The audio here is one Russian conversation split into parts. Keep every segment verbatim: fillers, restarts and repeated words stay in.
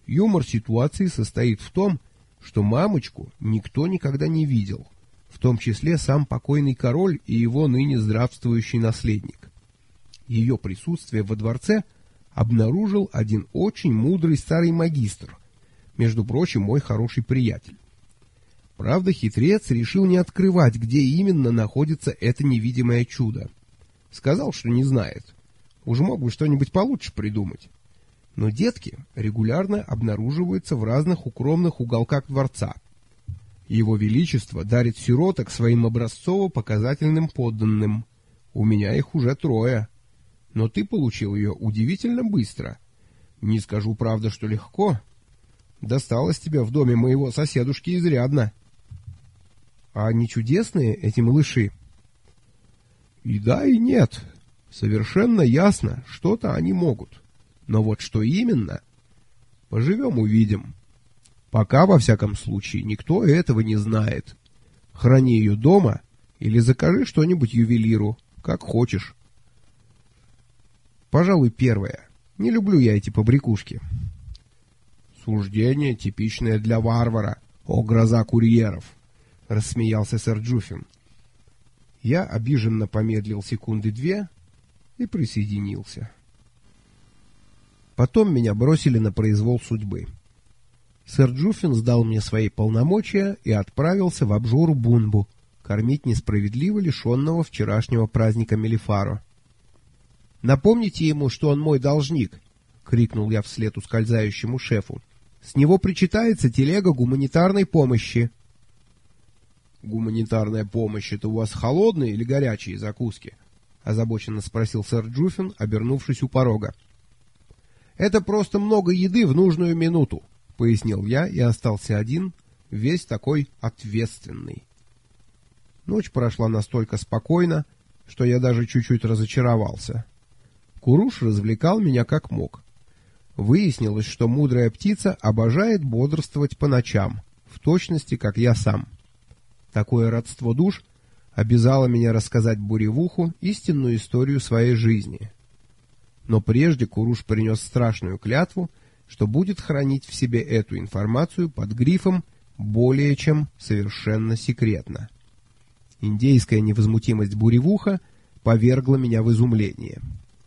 Юмор ситуации состоит в том, что мамочку никто никогда не видел, в том числе сам покойный король и его ныне здравствующий наследник. Ее присутствие во дворце обнаружил один очень мудрый старый магистр, между прочим, мой хороший приятель. Правда, хитрец решил не открывать, где именно находится это невидимое чудо. Сказал, что не знает. Уж мог бы что-нибудь получше придумать. Но детки регулярно обнаруживаются в разных укромных уголках дворца. Его Величество дарит сироток своим образцово-показательным подданным. У меня их уже трое. Но ты получил ее удивительно быстро. Не скажу, правда, что легко. Досталось тебе в доме моего соседушки изрядно. А они чудесные, эти малыши? И да, и нет. Совершенно ясно, что-то они могут. Но вот что именно? Поживем — увидим. Пока, во всяком случае, никто этого не знает. Храни ее дома или закажи что-нибудь ювелиру, как хочешь. Пожалуй, первое. Не люблю я эти побрякушки. Суждение, типичное для варвара, о гроза курьеров, — рассмеялся сэр Джуффин. Я обиженно помедлил секунды две и присоединился. Потом меня бросили на произвол судьбы. Сэр Джуффин сдал мне свои полномочия и отправился в обжору Бунбу кормить несправедливо лишенного вчерашнего праздника Мелифаро. «Напомните ему, что он мой должник!» — крикнул я вслед ускользающему шефу. «С него причитается телега гуманитарной помощи». «Гуманитарная помощь — это у вас холодные или горячие закуски?» — озабоченно спросил сэр Джуффин, обернувшись у порога. «Это просто много еды в нужную минуту», — пояснил я и остался один, весь такой ответственный. Ночь прошла настолько спокойно, что я даже чуть-чуть разочаровался. Куруш развлекал меня как мог. Выяснилось, что мудрая птица обожает бодрствовать по ночам, в точности, как я сам. Такое родство душ обязало меня рассказать Буревуху истинную историю своей жизни. Но прежде Куруш принес страшную клятву, что будет хранить в себе эту информацию под грифом «более чем совершенно секретно». Индейская невозмутимость Буревуха повергла меня в изумление.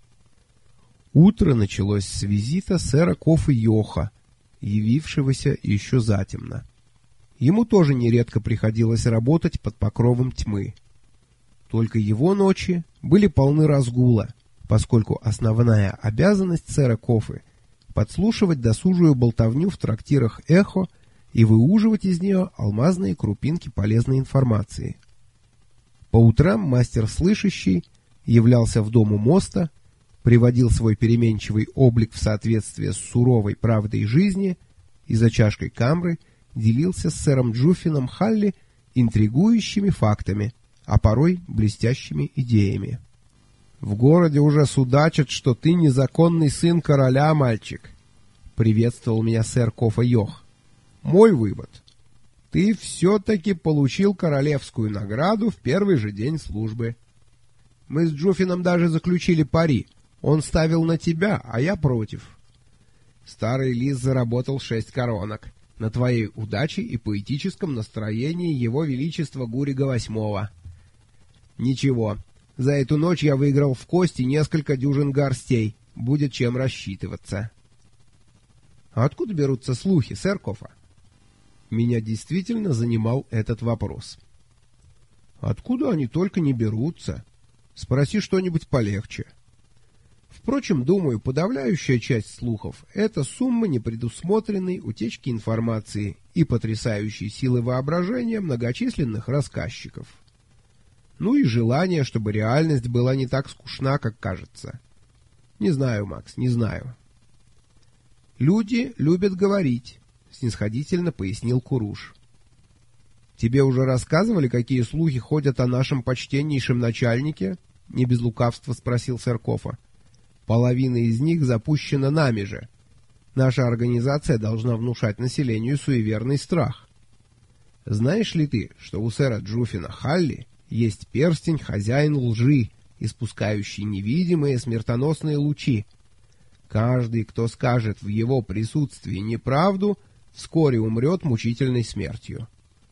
Утро началось с визита сэра Кофы Йоха, явившегося еще затемно. Ему тоже нередко приходилось работать под покровом тьмы. Только его ночи были полны разгула, поскольку основная обязанность сэра Кофы — подслушивать досужую болтовню в трактирах «Эхо» и выуживать из нее алмазные крупинки полезной информации. По утрам мастер слышащий являлся в дом у моста, приводил свой переменчивый облик в соответствие с суровой правдой жизни и за чашкой камры делился с сэром Джуффином Халли интригующими фактами, а порой блестящими идеями. «В городе уже судачат, что ты незаконный сын короля, мальчик», — приветствовал меня сэр Кофа Йох. «Мой вывод. Ты все-таки получил королевскую награду в первый же день службы. Мы с Джуффином даже заключили пари. Он ставил на тебя, а я против. Старый лис заработал шесть коронок на твоей удаче и поэтическом настроении его величества Гурига восьмого. Ничего, за эту ночь я выиграл в кости несколько дюжин горстей. Будет чем рассчитываться». «А откуда берутся слухи, сэр Кофа?» Меня действительно занимал этот вопрос. «Откуда они только не берутся? Спроси что-нибудь полегче». Впрочем, думаю, подавляющая часть слухов — это сумма непредусмотренной утечки информации и потрясающей силы воображения многочисленных рассказчиков. Ну и желание, чтобы реальность была не так скучна, как кажется. Не знаю, Макс, не знаю. «Люди любят говорить», — снисходительно пояснил Куруш. «Тебе уже рассказывали, какие слухи ходят о нашем почтеннейшем начальнике?» — не без лукавства спросил сэр Кофа. «Половина из них запущена нами же. Наша организация должна внушать населению суеверный страх. Знаешь ли ты, что у сэра Джуффина Халли есть перстень хозяин лжи, испускающий невидимые смертоносные лучи? Каждый, кто скажет в его присутствии неправду, вскоре умрет мучительной смертью.